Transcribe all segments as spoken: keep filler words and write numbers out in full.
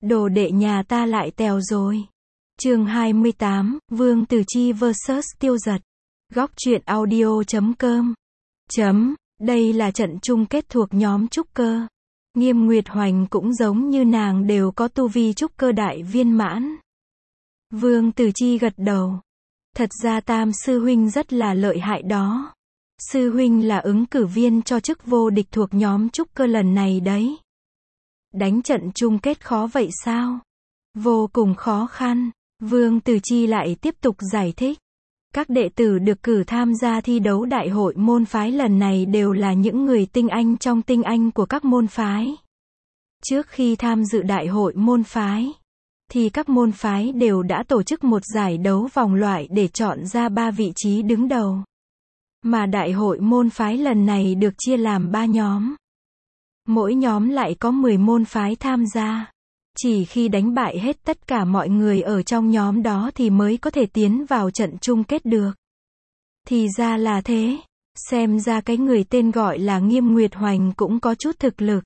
Đồ đệ nhà ta lại tèo rồi. Chương hai mươi tám, Vương Tử Chi versus Tiêu Dật. Góc truyện audio chấm com. Chấm, đây là trận chung kết thuộc nhóm trúc cơ. Nghiêm Nguyệt Hoành cũng giống như nàng đều có tu vi trúc cơ đại viên mãn. Vương Tử Chi gật đầu. Thật ra Tam sư huynh rất là lợi hại đó. Sư huynh là ứng cử viên cho chức vô địch thuộc nhóm trúc cơ lần này đấy. Đánh trận chung kết khó vậy sao? Vô cùng khó khăn. Vương Tử Chi lại tiếp tục giải thích. Các đệ tử được cử tham gia thi đấu đại hội môn phái lần này đều là những người tinh anh trong tinh anh của các môn phái. Trước khi tham dự đại hội môn phái, thì các môn phái đều đã tổ chức một giải đấu vòng loại để chọn ra ba vị trí đứng đầu. Mà đại hội môn phái lần này được chia làm ba nhóm. Mỗi nhóm lại có mười môn phái tham gia. Chỉ khi đánh bại hết tất cả mọi người ở trong nhóm đó thì mới có thể tiến vào trận chung kết được. Thì ra là thế. Xem ra cái người tên gọi là Nghiêm Nguyệt Hoành cũng có chút thực lực.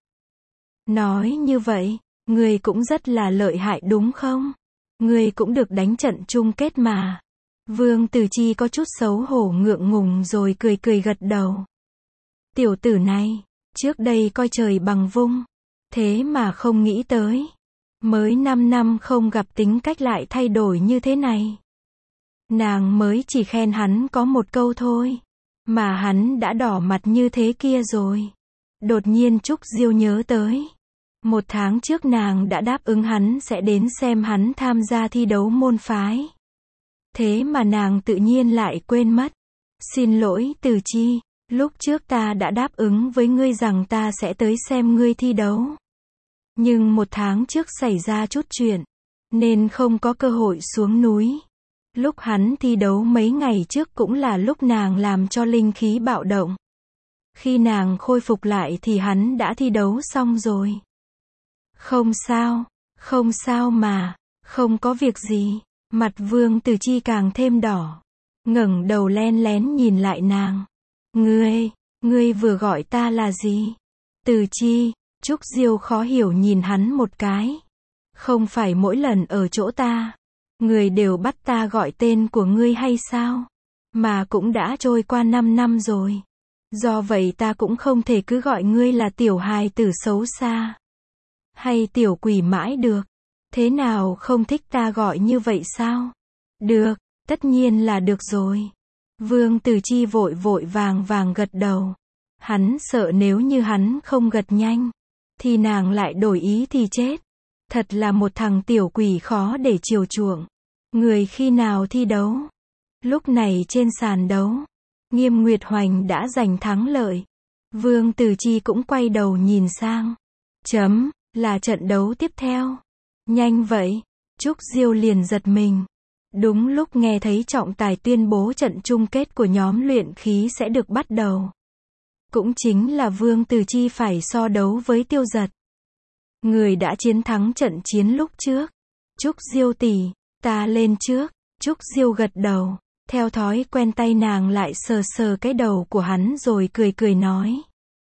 Nói như vậy, người cũng rất là lợi hại đúng không? Người cũng được đánh trận chung kết mà. Vương Tử Chi có chút xấu hổ ngượng ngùng rồi cười cười gật đầu. Tiểu tử này, trước đây coi trời bằng vung. Thế mà không nghĩ tới. Mới năm năm không gặp tính cách lại thay đổi như thế này. Nàng mới chỉ khen hắn có một câu thôi. Mà hắn đã đỏ mặt như thế kia rồi. Đột nhiên Trúc Diêu nhớ tới. Một tháng trước nàng đã đáp ứng hắn sẽ đến xem hắn tham gia thi đấu môn phái. Thế mà nàng tự nhiên lại quên mất. Xin lỗi Tử Chi, lúc trước ta đã đáp ứng với ngươi rằng ta sẽ tới xem ngươi thi đấu. Nhưng một tháng trước xảy ra chút chuyện, nên không có cơ hội xuống núi. Lúc hắn thi đấu mấy ngày trước cũng là lúc nàng làm cho linh khí bạo động. Khi nàng khôi phục lại thì hắn đã thi đấu xong rồi. Không sao, không sao mà, không có việc gì. Mặt Vương Tử Chi càng thêm đỏ. Ngẩng đầu len lén nhìn lại nàng. Ngươi, ngươi vừa gọi ta là gì? Tử Chi. Trúc Diêu khó hiểu nhìn hắn một cái. Không phải mỗi lần ở chỗ ta, người đều bắt ta gọi tên của ngươi hay sao? Mà cũng đã trôi qua năm năm rồi. Do vậy ta cũng không thể cứ gọi ngươi là tiểu hài tử xấu xa. Hay tiểu quỷ mãi được. Thế nào không thích ta gọi như vậy sao? Được, tất nhiên là được rồi. Vương Tử Chi vội vội vàng vàng gật đầu. Hắn sợ nếu như hắn không gật nhanh, thì nàng lại đổi ý thì chết. Thật là một thằng tiểu quỷ khó để chiều chuộng. Người khi nào thi đấu? Lúc này trên sàn đấu, Nghiêm Nguyệt Hoành đã giành thắng lợi. Vương Tử Chi cũng quay đầu nhìn sang. Chấm, là trận đấu tiếp theo. Nhanh vậy, Trúc Diêu liền giật mình. Đúng lúc nghe thấy trọng tài tuyên bố trận chung kết của nhóm luyện khí sẽ được bắt đầu. Cũng chính là Vương Tử Chi phải so đấu với Tiêu Dật. Người đã chiến thắng trận chiến lúc trước. Trúc Diêu tỷ, ta lên trước. Trúc Diêu gật đầu. Theo thói quen tay nàng lại sờ sờ cái đầu của hắn rồi cười cười nói.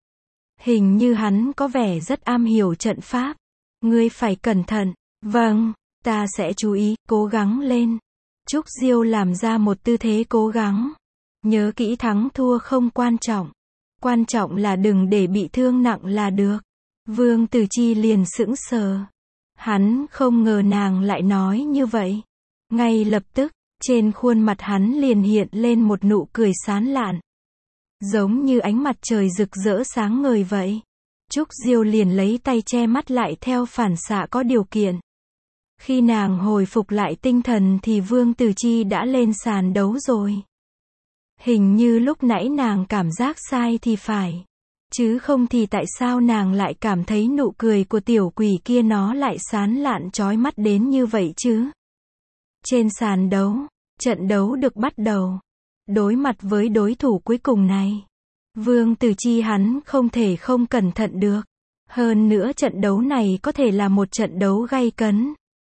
Hình như hắn có vẻ rất am hiểu trận pháp. Ngươi phải cẩn thận. Vâng, ta sẽ chú ý, cố gắng lên. Trúc Diêu làm ra một tư thế cố gắng. Nhớ kỹ thắng thua không quan trọng. Quan trọng là đừng để bị thương nặng là được. Vương Tử Chi liền sững sờ. Hắn không ngờ nàng lại nói như vậy. Ngay lập tức, trên khuôn mặt hắn liền hiện lên một nụ cười sán lạn. Giống như ánh mặt trời rực rỡ sáng ngời vậy. Trúc Diêu liền lấy tay che mắt lại theo phản xạ có điều kiện. Khi nàng hồi phục lại tinh thần thì Vương Tử Chi đã lên sàn đấu rồi. Hình như lúc nãy nàng cảm giác sai thì phải. Chứ không thì tại sao nàng lại cảm thấy nụ cười của tiểu quỷ kia nó lại sán lạn chói mắt đến như vậy chứ? Trên sàn đấu, trận đấu được bắt đầu. Đối mặt với đối thủ cuối cùng này, Vương Tử Chi hắn không thể không cẩn thận được. Hơn nữa trận đấu này có thể là một trận đấu gay cấn.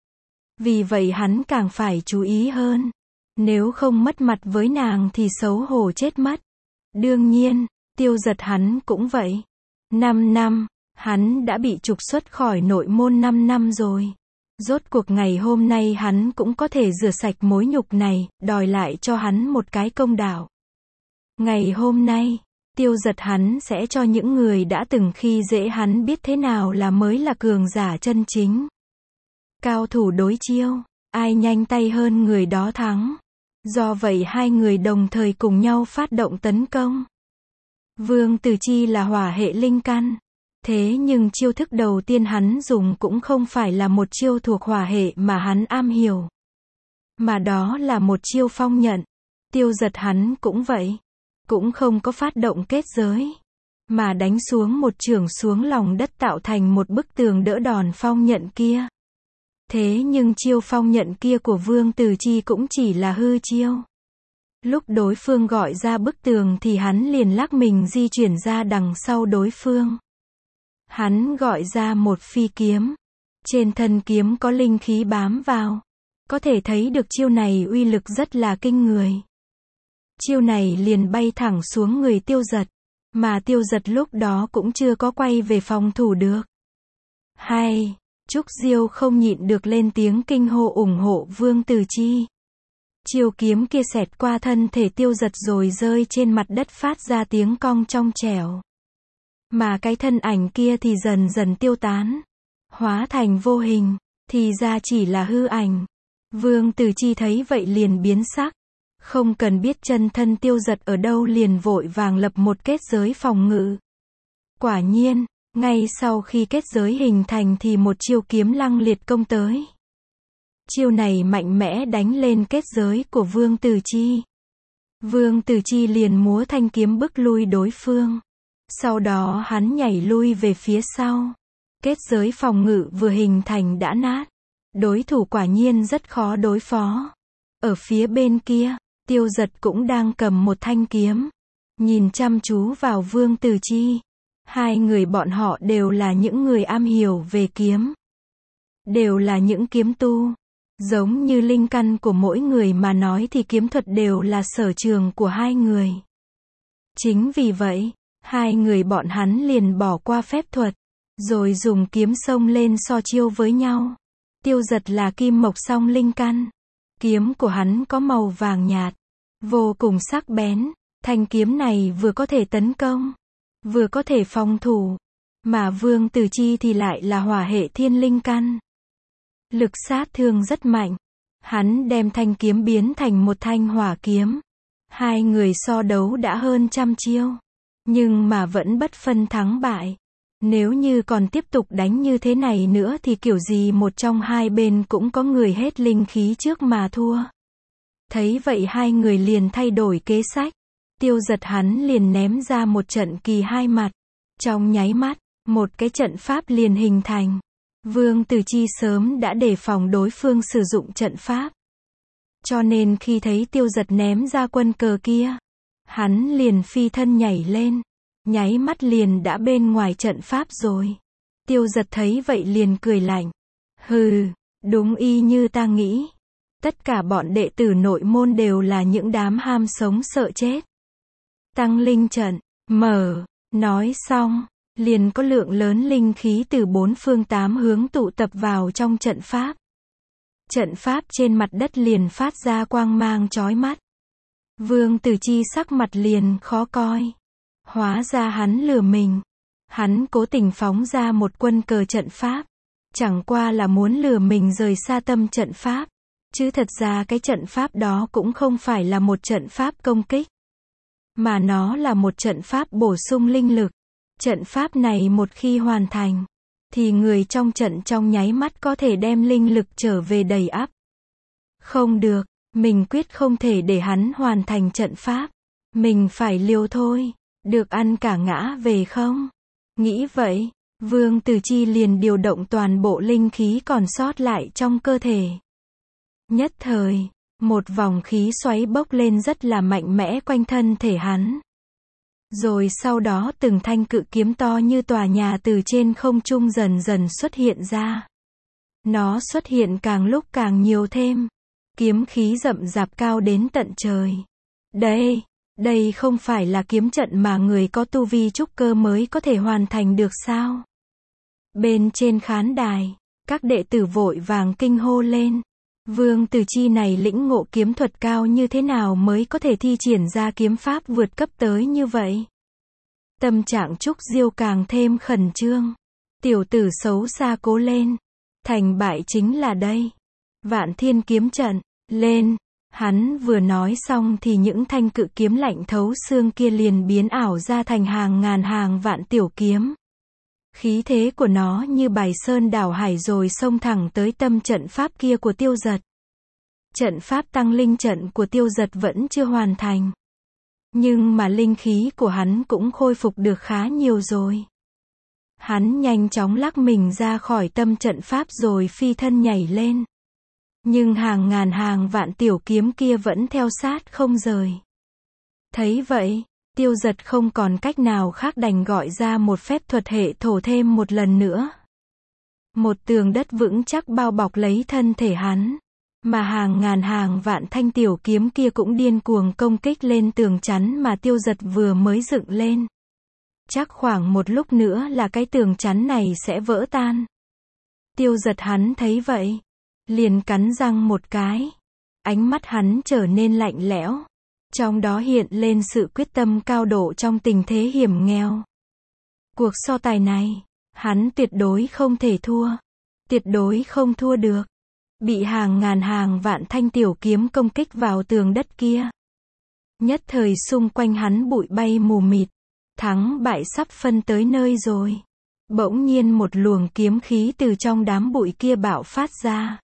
Vì vậy hắn càng phải chú ý hơn. Nếu không mất mặt với nàng thì xấu hổ chết mất. Đương nhiên, Tiêu Dật hắn cũng vậy. Năm năm, hắn đã bị trục xuất khỏi nội môn năm năm rồi. Rốt cuộc ngày hôm nay hắn cũng có thể rửa sạch mối nhục này, đòi lại cho hắn một cái công đạo. Ngày hôm nay, Tiêu Giật hắn sẽ cho những người đã từng khi dễ hắn biết thế nào là mới là cường giả chân chính. Cao thủ đối chiêu, ai nhanh tay hơn người đó thắng. Do vậy hai người đồng thời cùng nhau phát động tấn công. Vương Tử Chi là hỏa hệ linh căn. Thế nhưng chiêu thức đầu tiên hắn dùng cũng không phải là một chiêu thuộc hỏa hệ mà hắn am hiểu. Mà đó là một chiêu phong nhận. Tiêu Giật hắn cũng vậy. Cũng không có phát động kết giới. Mà đánh xuống một chưởng xuống lòng đất tạo thành một bức tường đỡ đòn phong nhận kia. Thế nhưng chiêu phong nhận kia của Vương Tử Chi cũng chỉ là hư chiêu. Lúc đối phương gọi ra bức tường thì hắn liền lắc mình di chuyển ra đằng sau đối phương. Hắn gọi ra một phi kiếm. Trên thân kiếm có linh khí bám vào. Có thể thấy được chiêu này uy lực rất là kinh người. Chiêu này liền bay thẳng xuống người Tiêu Giật. Mà Tiêu Giật lúc đó cũng chưa có quay về phòng thủ được. Hay, Trúc Diêu không nhịn được lên tiếng kinh hô ủng hộ Vương Tử Chi. Chiêu kiếm kia xẹt qua thân thể Tiêu Giật rồi rơi trên mặt đất phát ra tiếng cong trong trẻo. Mà cái thân ảnh kia thì dần dần tiêu tán. Hóa thành vô hình, thì ra chỉ là hư ảnh. Vương Tử Chi thấy vậy liền biến sắc. Không cần biết chân thân Tiêu Giật ở đâu liền vội vàng lập một kết giới phòng ngự. Quả nhiên, ngay sau khi kết giới hình thành thì một chiêu kiếm lăng liệt công tới. Chiêu này mạnh mẽ đánh lên kết giới của Vương Tử Chi. Vương Tử Chi liền múa thanh kiếm bức lui đối phương. Sau đó hắn nhảy lui về phía sau. Kết giới phòng ngự vừa hình thành đã nát. Đối thủ quả nhiên rất khó đối phó. Ở phía bên kia, Tiêu Giật cũng đang cầm một thanh kiếm. Nhìn chăm chú vào Vương Tử Chi. Hai người bọn họ đều là những người am hiểu về kiếm. Đều là những kiếm tu. Giống như linh căn của mỗi người mà nói thì kiếm thuật đều là sở trường của hai người. Chính vì vậy, hai người bọn hắn liền bỏ qua phép thuật. Rồi dùng kiếm xông lên so chiêu với nhau. Tiêu Giật là kim mộc song linh căn. Kiếm của hắn có màu vàng nhạt. Vô cùng sắc bén. Thanh kiếm này vừa có thể tấn công. Vừa có thể phòng thủ. Mà Vương Tử Chi thì lại là hỏa hệ thiên linh căn. Lực sát thương rất mạnh. Hắn đem thanh kiếm biến thành một thanh hỏa kiếm. Hai người so đấu đã hơn trăm chiêu. Nhưng mà vẫn bất phân thắng bại. Nếu như còn tiếp tục đánh như thế này nữa thì kiểu gì một trong hai bên cũng có người hết linh khí trước mà thua. Thấy vậy hai người liền thay đổi kế sách. Tiêu Giật hắn liền ném ra một trận kỳ hai mặt. Trong nháy mắt, một cái trận pháp liền hình thành. Vương Tử Chi sớm đã đề phòng đối phương sử dụng trận pháp. Cho nên khi thấy Tiêu Giật ném ra quân cờ kia, hắn liền phi thân nhảy lên. Nháy mắt liền đã bên ngoài trận pháp rồi. Tiêu Giật thấy vậy liền cười lạnh. Hừ, đúng y như ta nghĩ. Tất cả bọn đệ tử nội môn đều là những đám ham sống sợ chết. Tăng linh trận, mở, nói xong, liền có lượng lớn linh khí từ bốn phương tám hướng tụ tập vào trong trận pháp. Trận pháp trên mặt đất liền phát ra quang mang chói mắt. Vương Tử Chi sắc mặt liền khó coi. Hóa ra hắn lừa mình. Hắn cố tình phóng ra một quân cờ trận pháp. Chẳng qua là muốn lừa mình rời xa tâm trận pháp. Chứ thật ra cái trận pháp đó cũng không phải là một trận pháp công kích. Mà nó là một trận pháp bổ sung linh lực. Trận pháp này một khi hoàn thành, thì người trong trận trong nháy mắt có thể đem linh lực trở về đầy ắp. Không được, mình quyết không thể để hắn hoàn thành trận pháp. Mình phải liều thôi, được ăn cả ngã về không? Nghĩ vậy, Vương Tử Chi liền điều động toàn bộ linh khí còn sót lại trong cơ thể. Nhất thời, một vòng khí xoáy bốc lên rất là mạnh mẽ quanh thân thể hắn. Rồi sau đó từng thanh cự kiếm to như tòa nhà từ trên không trung dần dần xuất hiện ra. Nó xuất hiện càng lúc càng nhiều thêm. Kiếm khí rậm rạp cao đến tận trời. Đây, đây không phải là kiếm trận mà người có tu vi trúc cơ mới có thể hoàn thành được sao? Bên trên khán đài, Các đệ tử vội vàng kinh hô lên. Vương Tử Chi này lĩnh ngộ kiếm thuật cao như thế nào mới có thể thi triển ra kiếm pháp vượt cấp tới như vậy? Tâm trạng Trúc Diêu càng thêm khẩn trương. Tiểu tử xấu xa cố lên. Thành bại chính là đây. Vạn Thiên kiếm trận, lên. Hắn vừa nói xong thì những thanh cự kiếm lạnh thấu xương kia liền biến ảo ra thành hàng ngàn hàng vạn tiểu kiếm. Khí thế của nó như bài sơn đảo hải rồi xông thẳng tới tâm trận pháp kia của Tiêu Dật. Trận pháp tăng linh trận của Tiêu Dật vẫn chưa hoàn thành. Nhưng mà linh khí của hắn cũng khôi phục được khá nhiều rồi. Hắn nhanh chóng lắc mình ra khỏi tâm trận pháp rồi phi thân nhảy lên. Nhưng hàng ngàn hàng vạn tiểu kiếm kia vẫn theo sát không rời. Thấy vậy, Tiêu Dật không còn cách nào khác đành gọi ra một phép thuật hệ thổ thêm một lần nữa. Một tường đất vững chắc bao bọc lấy thân thể hắn. Mà hàng ngàn hàng vạn thanh tiểu kiếm kia cũng điên cuồng công kích lên tường chắn mà Tiêu Dật vừa mới dựng lên. Chắc khoảng một lúc nữa là cái tường chắn này sẽ vỡ tan. Tiêu Dật hắn thấy vậy, liền cắn răng một cái. Ánh mắt hắn trở nên lạnh lẽo. Trong đó hiện lên sự quyết tâm cao độ trong tình thế hiểm nghèo. Cuộc so tài này, hắn tuyệt đối không thể thua. Tuyệt đối không thua được. Bị hàng ngàn hàng vạn thanh tiểu kiếm công kích vào tường đất kia. Nhất thời xung quanh hắn bụi bay mù mịt. Thắng bại sắp phân tới nơi rồi. Bỗng nhiên một luồng kiếm khí từ trong đám bụi kia bạo phát ra.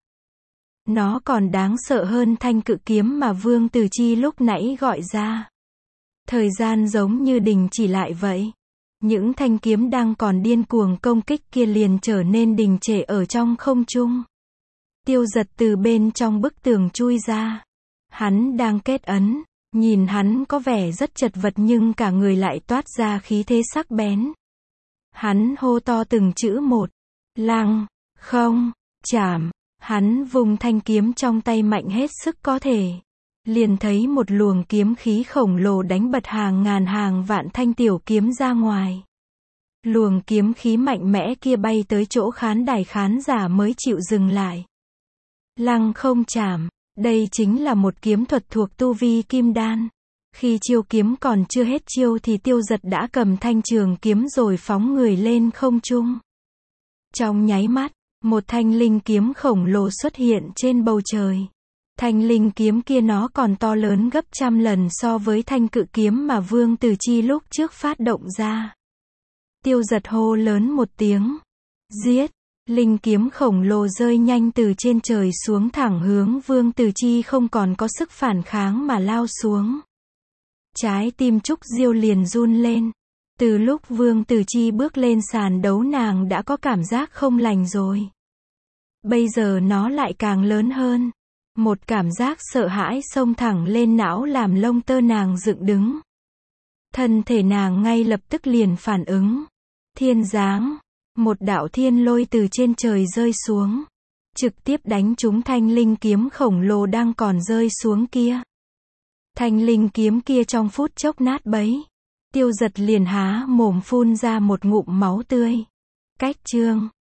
Nó còn đáng sợ hơn thanh cự kiếm mà Vương Tử Chi lúc nãy gọi ra. Thời gian giống như đình chỉ lại vậy. Những thanh kiếm đang còn điên cuồng công kích kia liền trở nên đình trệ ở trong không trung. Tiêu Dật từ bên trong bức tường chui ra. Hắn đang kết ấn. Nhìn hắn có vẻ rất chật vật nhưng cả người lại toát ra khí thế sắc bén. Hắn hô to từng chữ một. Lăng, không, chảm. Hắn vùng thanh kiếm trong tay mạnh hết sức có thể. Liền thấy một luồng kiếm khí khổng lồ đánh bật hàng ngàn hàng vạn thanh tiểu kiếm ra ngoài. Luồng kiếm khí mạnh mẽ kia bay tới chỗ khán đài khán giả mới chịu dừng lại. Lăng không chảm. Đây chính là một kiếm thuật thuộc tu vi kim đan. Khi chiêu kiếm còn chưa hết chiêu thì Tiêu Dật đã cầm thanh trường kiếm rồi phóng người lên không trung. Trong nháy mắt, một thanh linh kiếm khổng lồ xuất hiện trên bầu trời. Thanh linh kiếm kia nó còn to lớn gấp trăm lần so với thanh cự kiếm mà Vương Tử Chi lúc trước phát động ra. Tiêu Dật hô lớn một tiếng. Giết! Linh kiếm khổng lồ rơi nhanh từ trên trời xuống thẳng hướng Vương Tử Chi không còn có sức phản kháng mà lao xuống. Trái tim Trúc Diêu liền run lên. Từ lúc Vương Tử Chi bước lên sàn đấu nàng đã có cảm giác không lành rồi. Bây giờ nó lại càng lớn hơn. Một cảm giác sợ hãi xông thẳng lên não làm lông tơ nàng dựng đứng. Thân thể nàng ngay lập tức liền phản ứng. Thiên giáng. Một đạo thiên lôi từ trên trời rơi xuống. Trực tiếp đánh trúng thanh linh kiếm khổng lồ đang còn rơi xuống kia. Thanh linh kiếm kia trong phút chốc nát bấy. Tiêu Dật liền há mồm phun ra một ngụm máu tươi. Cách chương